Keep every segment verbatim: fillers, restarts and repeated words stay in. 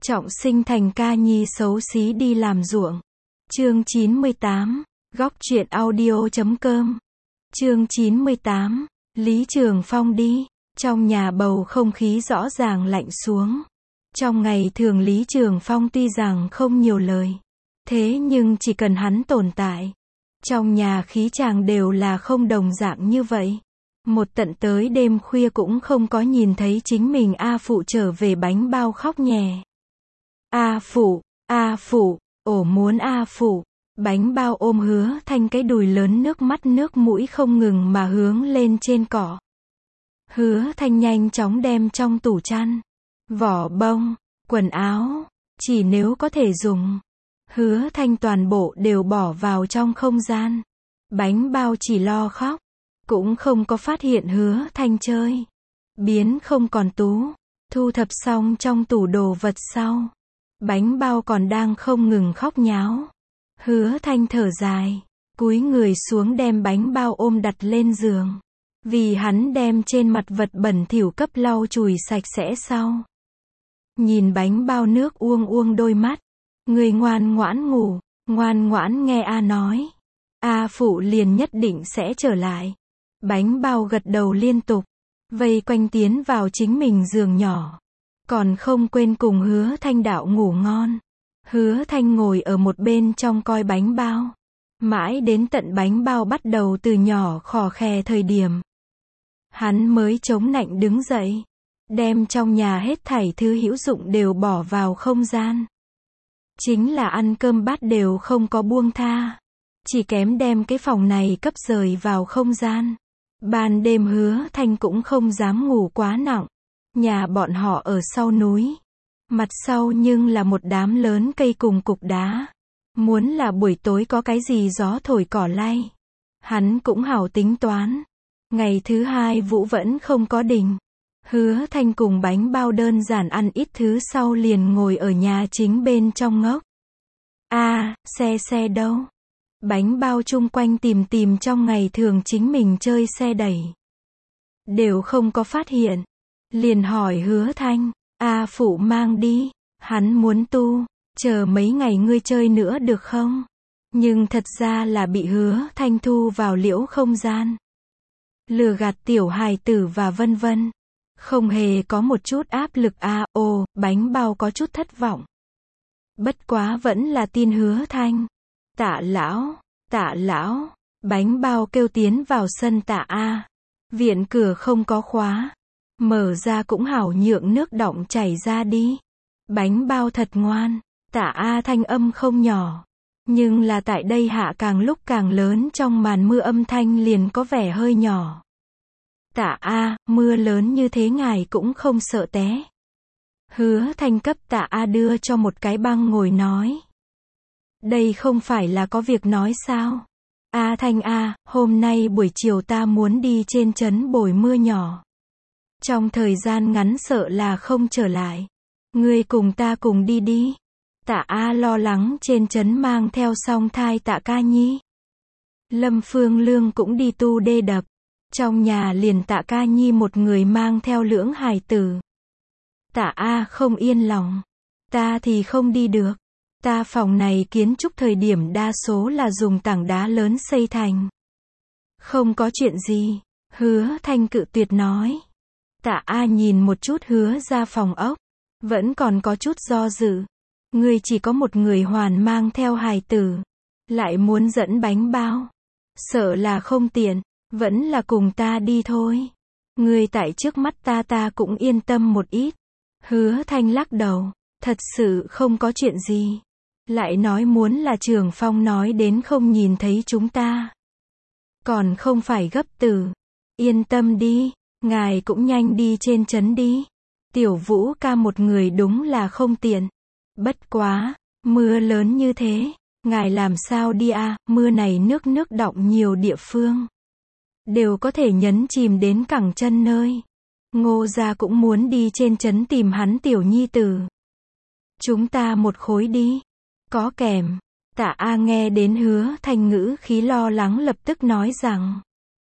trọng sinh thành ca nhi xấu xí đi làm ruộng. Chương chín mươi tám, góc truyện audio chấm com. Chương chín mươi tám, Lý Trường Phong đi. Trong nhà bầu không khí rõ ràng lạnh xuống. Trong ngày thường Lý Trường Phong tuy rằng không nhiều lời, thế nhưng chỉ cần hắn tồn tại, trong nhà khí chàng đều là không đồng dạng như vậy. Một tận tới đêm khuya cũng không có nhìn thấy chính mình A Phụ trở về, bánh bao khóc nhè. A Phụ, A Phụ, ổ muốn A Phụ. Bánh bao ôm Hứa Thanh cái đùi lớn, nước mắt nước mũi không ngừng mà hướng lên trên cỏ. Hứa Thanh nhanh chóng đem trong tủ chăn, vỏ bông, quần áo, chỉ nếu có thể dùng, Hứa Thanh toàn bộ đều bỏ vào trong không gian. Bánh bao chỉ lo khóc, cũng không có phát hiện Hứa Thanh chơi biến không còn tú. Thu thập xong trong tủ đồ vật sau, bánh bao còn đang không ngừng khóc nháo. Hứa Thanh thở dài, cúi người xuống đem bánh bao ôm đặt lên giường, vì hắn đem trên mặt vật bẩn thỉu cấp lau chùi sạch sẽ sau. Nhìn bánh bao nước uông uông đôi mắt, người ngoan ngoãn ngủ, ngoan ngoãn nghe A nói, A Phụ liền nhất định sẽ trở lại. Bánh bao gật đầu liên tục, vây quanh tiến vào chính mình giường nhỏ, còn không quên cùng Hứa Thanh đạo ngủ ngon. Hứa Thanh ngồi ở một bên trong coi bánh bao, mãi đến tận bánh bao bắt đầu từ nhỏ khò khè thời điểm, hắn mới chống nạnh đứng dậy, đem trong nhà hết thảy thứ hữu dụng đều bỏ vào không gian. Chính là ăn cơm bát đều không có buông tha, chỉ kém đem cái phòng này cấp rời vào không gian. Ban đêm Hứa Thanh cũng không dám ngủ quá nặng. Nhà bọn họ ở sau núi, mặt sau nhưng là một đám lớn cây cùng cục đá. Muốn là buổi tối có cái gì gió thổi cỏ lay, hắn cũng hảo tính toán. Ngày thứ hai Vũ vẫn không có đình. Hứa Thanh cùng bánh bao đơn giản ăn ít thứ sau liền ngồi ở nhà chính bên trong ngốc. A, à, xe xe đâu? Bánh bao chung quanh tìm tìm trong ngày thường chính mình chơi xe đẩy, đều không có phát hiện. Liền hỏi Hứa Thanh, A Phụ mang đi, hắn muốn tu, chờ mấy ngày ngươi chơi nữa được không? Nhưng thật ra là bị Hứa Thanh thu vào liễu không gian, lừa gạt tiểu hài tử và vân vân. Không hề có một chút áp lực. A, à, ồ, bánh bao có chút thất vọng. Bất quá vẫn là tin Hứa Thanh. Tạ lão, tạ lão, bánh bao kêu tiến vào sân. Tạ A, viện cửa không có khóa, mở ra cũng hảo, nhượng nước đọng chảy ra đi. Bánh bao thật ngoan. Tạ A thanh âm không nhỏ, nhưng là tại đây hạ càng lúc càng lớn, trong màn mưa âm thanh liền có vẻ hơi nhỏ. Tạ A, mưa lớn như thế ngài cũng không sợ té? Hứa Thanh cấp Tạ A đưa cho một cái băng ngồi nói. Đây không phải là có việc nói sao? A Thanh A, hôm nay buổi chiều ta muốn đi trên trấn bồi mưa nhỏ. Trong thời gian ngắn sợ là không trở lại. Ngươi cùng ta cùng đi đi. Tạ A lo lắng trên trấn mang theo song thai Tạ Ca Nhi. Lâm Phương Lương cũng đi tu đê đập. Trong nhà liền Tạ Ca Nhi một người mang theo lưỡng hài tử. Tạ A không yên lòng. Ta thì không đi được. Ta phòng này kiến trúc thời điểm đa số là dùng tảng đá lớn xây thành. Không có chuyện gì. Hứa Thanh cự tuyệt nói. Tạ A nhìn một chút Hứa ra phòng ốc, vẫn còn có chút do dự. Ngươi chỉ có một người hoàn mang theo hài tử, lại muốn dẫn bánh bao, sợ là không tiện, vẫn là cùng ta đi thôi. Ngươi tại trước mắt ta ta cũng yên tâm một ít. Hứa Thanh lắc đầu, thật sự không có chuyện gì. Lại nói muốn là Trường Phong nói đến không nhìn thấy chúng ta, còn không phải gấp tử. Yên tâm đi, ngài cũng nhanh đi trên trấn đi. Tiểu Vũ ca một người đúng là không tiện. Bất quá, mưa lớn như thế, ngài làm sao đi à? Mưa này nước nước đọng nhiều địa phương đều có thể nhấn chìm đến cẳng chân nơi. Ngô gia cũng muốn đi trên trấn tìm hắn tiểu nhi tử. Chúng ta một khối đi. Có kèm. Tạ A nghe đến Hứa Thanh ngữ khí lo lắng lập tức nói rằng.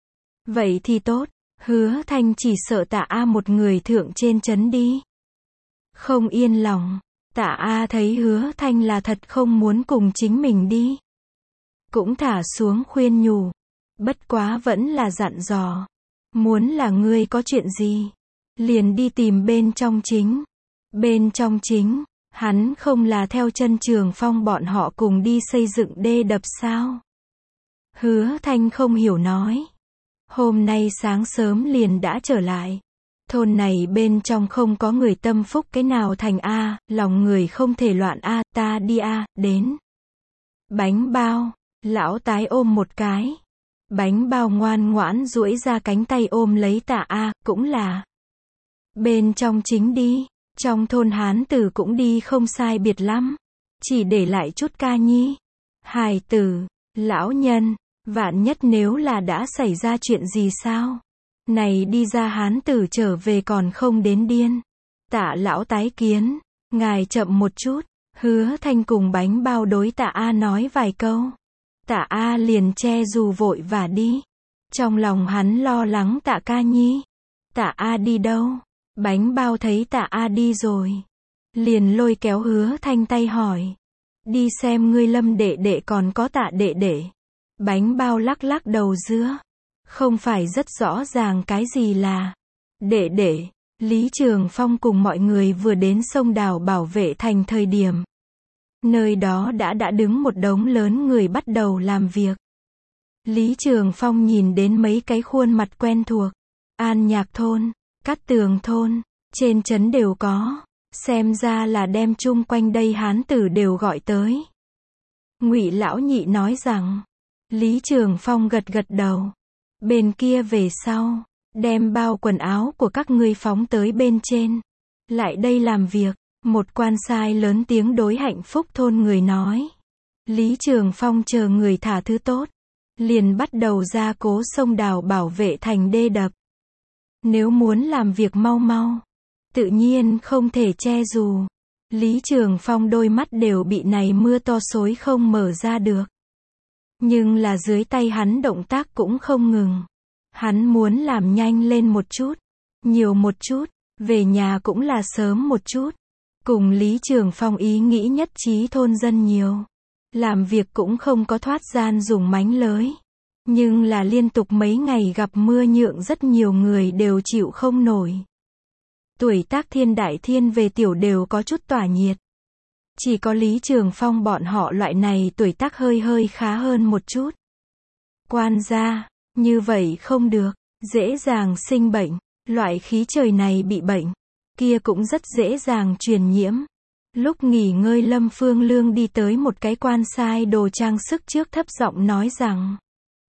Vậy thì tốt. Hứa Thanh chỉ sợ Tạ A một người thượng trên trấn đi không yên lòng. Tạ A thấy Hứa Thanh là thật không muốn cùng chính mình đi. Cũng thả xuống khuyên nhủ. Bất quá vẫn là dặn dò. Muốn là ngươi có chuyện gì, liền đi tìm bên trong chính. Bên trong chính, hắn không là theo chân Trường Phong bọn họ cùng đi xây dựng đê đập sao? Hứa Thanh không hiểu nói. Hôm nay sáng sớm liền đã trở lại. Thôn này bên trong không có người tâm phúc cái nào thành A, lòng người không thể loạn A, ta đi A, đến. Bánh bao, lão tái ôm một cái. Bánh bao ngoan ngoãn duỗi ra cánh tay ôm lấy Tạ A, cũng là. Bên trong chính đi, trong thôn hán tử cũng đi không sai biệt lắm. Chỉ để lại chút ca nhi. Hài tử, lão nhân, vạn nhất nếu là đã xảy ra chuyện gì sao? Này đi ra hán tử trở về còn không đến điên. Tạ lão tái kiến, ngài chậm một chút. Hứa Thanh cùng bánh bao đối Tạ A nói vài câu. Tạ A liền che dù vội và đi. Trong lòng hắn lo lắng Tạ ca nhi. Tạ A đi đâu? Bánh bao thấy Tạ A đi rồi. Liền lôi kéo Hứa Thanh tay hỏi. Đi xem ngươi Lâm đệ đệ còn có Tạ đệ đệ. Bánh bao lắc lắc đầu dứa. Không phải rất rõ ràng cái gì là. Đệ đệ, Lý Trường Phong cùng mọi người vừa đến sông đào bảo vệ thành thời điểm. Nơi đó đã đã đứng một đống lớn người bắt đầu làm việc. Lý Trường Phong nhìn đến mấy cái khuôn mặt quen thuộc. An Nhạc thôn, Cát Tường thôn, trên trấn đều có. Xem ra là đem chung quanh đây hán tử đều gọi tới. Ngụy lão nhị nói rằng. Lý Trường Phong gật gật đầu. Bên kia về sau, đem bao quần áo của các ngươi phóng tới bên trên. Lại đây làm việc, một quan sai lớn tiếng đối Hạnh Phúc thôn người nói. Lý Trường Phong chờ người thả thứ tốt. Liền bắt đầu gia cố sông đào bảo vệ thành đê đập. Nếu muốn làm việc mau mau, tự nhiên không thể che dù. Lý Trường Phong đôi mắt đều bị này mưa to xối không mở ra được. Nhưng là dưới tay hắn động tác cũng không ngừng. Hắn muốn làm nhanh lên một chút, nhiều một chút, về nhà cũng là sớm một chút. Cùng Lý Trường Phong ý nghĩ nhất trí thôn dân nhiều. Làm việc cũng không có thoát gian dùng mánh lới. Nhưng là liên tục mấy ngày gặp mưa nhượng rất nhiều người đều chịu không nổi. Tuổi tác thiên đại thiên về tiểu đều có chút tỏa nhiệt. Chỉ có Lý Trường Phong bọn họ loại này tuổi tác hơi hơi khá hơn một chút. Quan gia, như vậy không được, dễ dàng sinh bệnh, loại khí trời này bị bệnh, kia cũng rất dễ dàng truyền nhiễm. Lúc nghỉ ngơi Lâm Phương Lương đi tới một cái quan sai đồ trang sức trước thấp giọng nói rằng.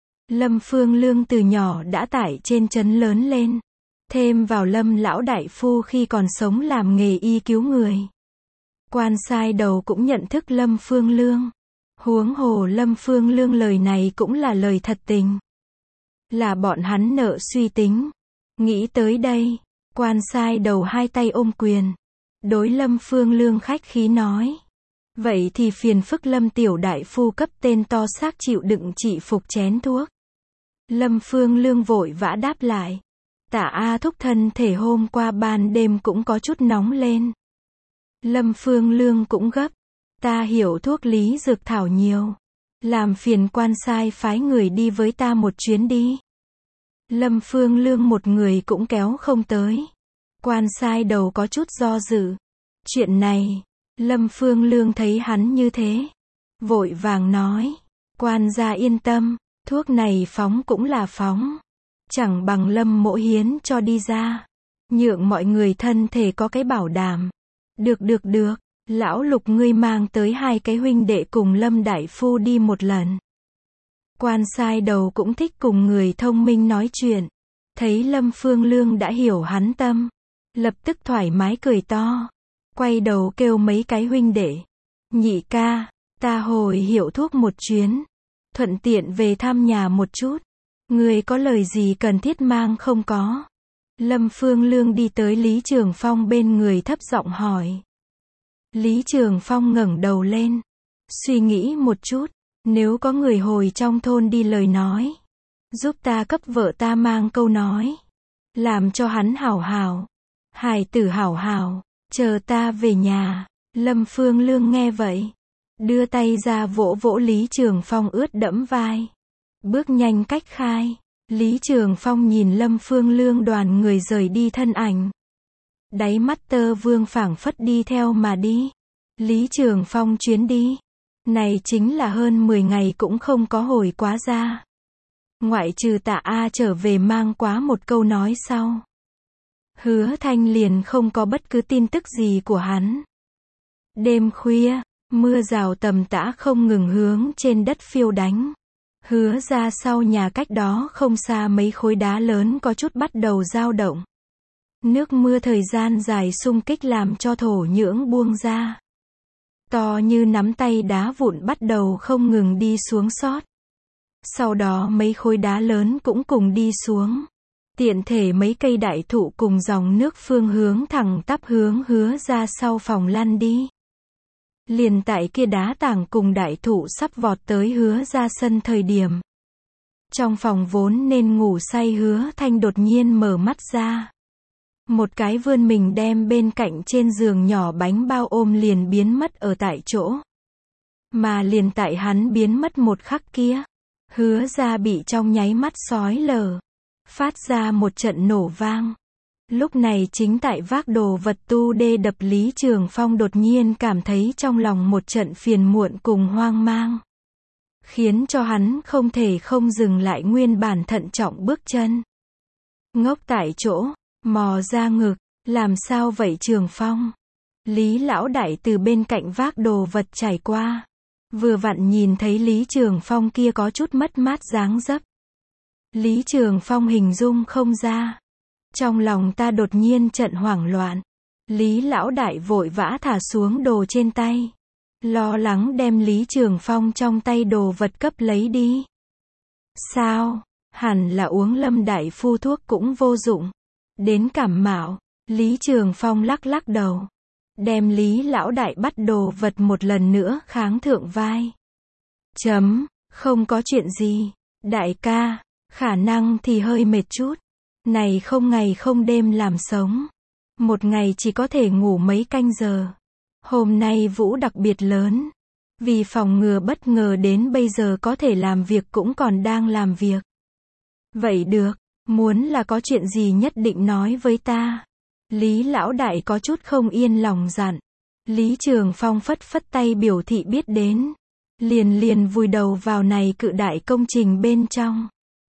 Lâm Phương Lương từ nhỏ đã tải trên trấn lớn lên. Thêm vào Lâm lão đại phu khi còn sống làm nghề y cứu người. Quan sai đầu cũng nhận thức Lâm Phương Lương. Huống hồ Lâm Phương Lương lời này cũng là lời thật tình. Là bọn hắn nợ suy tính. Nghĩ tới đây, quan sai đầu hai tay ôm quyền. Đối Lâm Phương Lương khách khí nói. Vậy thì phiền phức Lâm tiểu đại phu cấp tên to xác chịu đựng trị phục chén thuốc. Lâm Phương Lương vội vã đáp lại. Tạ A thúc thân thể hôm qua ban đêm cũng có chút nóng lên. Lâm Phương Lương cũng gấp. Ta hiểu thuốc lý dược thảo nhiều. Làm phiền quan sai phái người đi với ta một chuyến đi. Lâm Phương Lương một người cũng kéo không tới. Quan sai đầu có chút do dự. Chuyện này, Lâm Phương Lương thấy hắn như thế. Vội vàng nói. Quan gia yên tâm, thuốc này phóng cũng là phóng. Chẳng bằng Lâm mỗ hiến cho đi ra. Nhượng mọi người thân thể có cái bảo đảm. Được được được, lão Lục ngươi mang tới hai cái huynh đệ cùng Lâm đại phu đi một lần. Quan sai đầu cũng thích cùng người thông minh nói chuyện. Thấy Lâm Phương Lương đã hiểu hắn tâm. Lập tức thoải mái cười to. Quay đầu kêu mấy cái huynh đệ. Nhị ca, ta hồi hiệu thuốc một chuyến. Thuận tiện về thăm nhà một chút. Người có lời gì cần thiết mang không có? Lâm Phương Lương đi tới Lý Trường Phong bên người thấp giọng hỏi. Lý Trường Phong ngẩng đầu lên. Suy nghĩ một chút. Nếu có người hồi trong thôn đi lời nói. Giúp ta cấp vợ ta mang câu nói. Làm cho hắn hảo hảo. Hài tử hảo hảo. Chờ ta về nhà. Lâm Phương Lương nghe vậy, đưa tay ra vỗ vỗ Lý Trường Phong ướt đẫm vai. Bước nhanh cách khai. Lý Trường Phong nhìn Lâm Phương Lương đoàn người rời đi thân ảnh. Đáy mắt Tơ Vương phảng phất đi theo mà đi. Lý Trường Phong chuyến đi này chính là hơn mười ngày cũng không có hồi quá ra. Ngoại trừ Tạ A trở về mang quá một câu nói sau. Hứa Thanh liền không có bất cứ tin tức gì của hắn. Đêm khuya, mưa rào tầm tã không ngừng hướng trên đất phiêu đánh. Hứa ra sau nhà cách đó không xa mấy khối đá lớn có chút bắt đầu dao động. Nước mưa thời gian dài xung kích làm cho thổ nhưỡng buông ra. To như nắm tay đá vụn bắt đầu không ngừng đi xuống sót. Sau đó mấy khối đá lớn cũng cùng đi xuống. Tiện thể mấy cây đại thụ cùng dòng nước phương hướng thẳng tắp hướng hứa ra sau phòng lăn đi. Liền tại kia đá tảng cùng đại thụ sắp vọt tới hứa ra sân thời điểm. Trong phòng vốn nên ngủ say Hứa Thanh đột nhiên mở mắt ra. Một cái vươn mình đem bên cạnh trên giường nhỏ bánh bao ôm liền biến mất ở tại chỗ. Mà liền tại hắn biến mất một khắc kia, Hứa ra bị trong nháy mắt xói lở, phát ra một trận nổ vang. Lúc này chính tại vác đồ vật tu đê đập Lý Trường Phong đột nhiên cảm thấy trong lòng một trận phiền muộn cùng hoang mang. Khiến cho hắn không thể không dừng lại nguyên bản thận trọng bước chân. Ngốc tại chỗ, mò ra ngực, làm sao vậy Trường Phong? Lý lão đại từ bên cạnh vác đồ vật trải qua. Vừa vặn nhìn thấy Lý Trường Phong kia có chút mất mát dáng dấp. Lý Trường Phong hình dung không ra. Trong lòng ta đột nhiên trận hoảng loạn. Lý lão đại vội vã thả xuống đồ trên tay. Lo lắng đem Lý Trường Phong trong tay đồ vật cấp lấy đi. Sao? Hẳn là uống Lâm đại phu thuốc cũng vô dụng. Đến cảm mạo. Lý Trường Phong lắc lắc đầu. Đem Lý lão đại bắt đồ vật một lần nữa kháng thượng vai. Chấm, không có chuyện gì. Đại ca, khả năng thì hơi mệt chút. Này không ngày không đêm làm sống. Một ngày chỉ có thể ngủ mấy canh giờ. Hôm nay vũ đặc biệt lớn. Vì phòng ngừa bất ngờ đến bây giờ có thể làm việc cũng còn đang làm việc. Vậy được, muốn là có chuyện gì nhất định nói với ta. Lý lão đại có chút không yên lòng dặn. Lý Trường Phong phất phất tay biểu thị biết đến. Liền liền vùi đầu vào này cự đại công trình bên trong.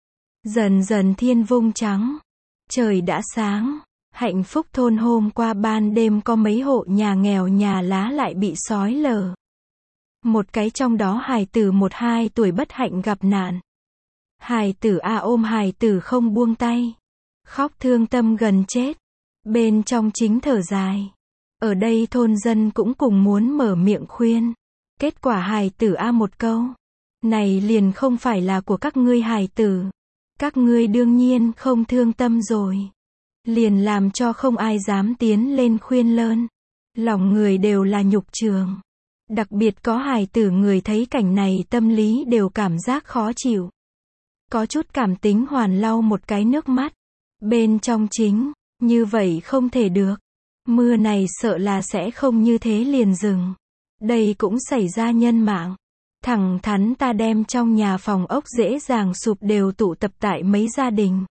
Dần dần thiên vung trắng. Trời đã sáng. Hạnh phúc thôn hôm qua ban đêm có mấy hộ nhà nghèo nhà lá lại bị xói lở. Một cái trong đó hài tử một hai tuổi bất hạnh gặp nạn. Hài tử A ôm hài tử không buông tay. Khóc thương tâm gần chết. Bên trong chính thở dài. Ở đây thôn dân cũng cùng muốn mở miệng khuyên. Kết quả hài tử A một câu. Này liền không phải là của các ngươi hài tử. Các ngươi đương nhiên không thương tâm rồi. Liền làm cho không ai dám tiến lên khuyên lơn. Lòng người đều là nhục trường. Đặc biệt có hài tử người thấy cảnh này tâm lý đều cảm giác khó chịu. Có chút cảm tính hoàn lau một cái nước mắt. Bên trong chính, như vậy không thể được. Mưa này sợ là sẽ không như thế liền dừng. Đây cũng xảy ra nhân mạng. Thẳng thắn ta đem trong nhà phòng ốc dễ dàng sụp đều tụ tập tại mấy gia đình.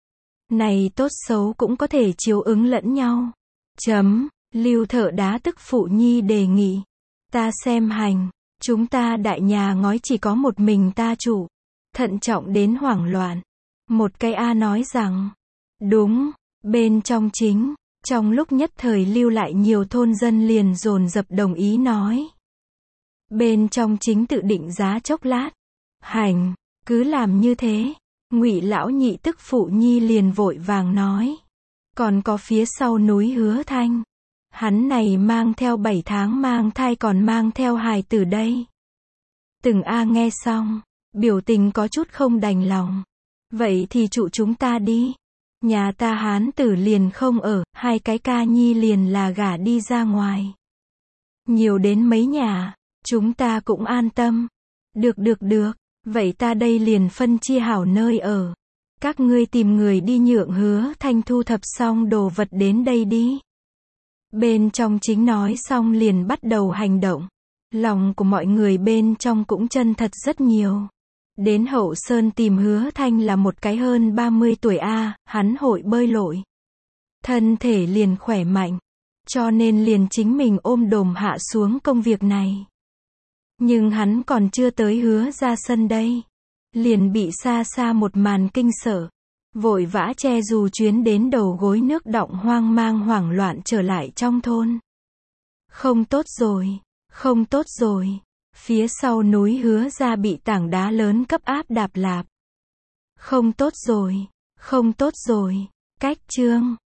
Này tốt xấu cũng có thể chiếu ứng lẫn nhau. Chấm, Lưu Thợ Đá tức phụ nhi đề nghị. Ta xem hành, chúng ta đại nhà ngói chỉ có một mình ta chủ. Thận trọng đến hoảng loạn. Một cái A nói rằng, đúng, bên trong chính, trong lúc nhất thời lưu lại nhiều thôn dân liền dồn dập đồng ý nói. Bên trong chính tự định giá chốc lát. Hành, cứ làm như thế. Ngụy lão nhị tức phụ nhi liền vội vàng nói. Còn có phía sau núi Hứa Thanh. Hắn này mang theo bảy tháng mang thai còn mang theo hài tử đây. Từng A nghe xong, biểu tình có chút không đành lòng. Vậy thì trụ chúng ta đi. Nhà ta hán tử liền không ở, hai cái ca nhi liền là gả đi ra ngoài. Nhiều đến mấy nhà, chúng ta cũng an tâm. Được được được, vậy ta đây liền phân chia hảo nơi ở. Các ngươi tìm người đi nhượng Hứa Thanh thu thập xong đồ vật đến đây đi. Bên trong chính nói xong liền bắt đầu hành động. Lòng của mọi người bên trong cũng chân thật rất nhiều. Đến Hậu Sơn tìm Hứa Thanh là một cái hơn ba mươi tuổi a, hắn hội bơi lội. Thân thể liền khỏe mạnh. Cho nên liền chính mình ôm đồm hạ xuống công việc này. Nhưng hắn còn chưa tới Hứa ra sân đây. Liền bị xa xa một màn kinh sợ. Vội vã che dù chuyến đến đầu gối nước đọng hoang mang hoảng loạn trở lại trong thôn. Không tốt rồi, không tốt rồi. Phía sau núi Hứa ra bị tảng đá lớn cấp áp đạp lạp. Không tốt rồi, không tốt rồi. Cách chương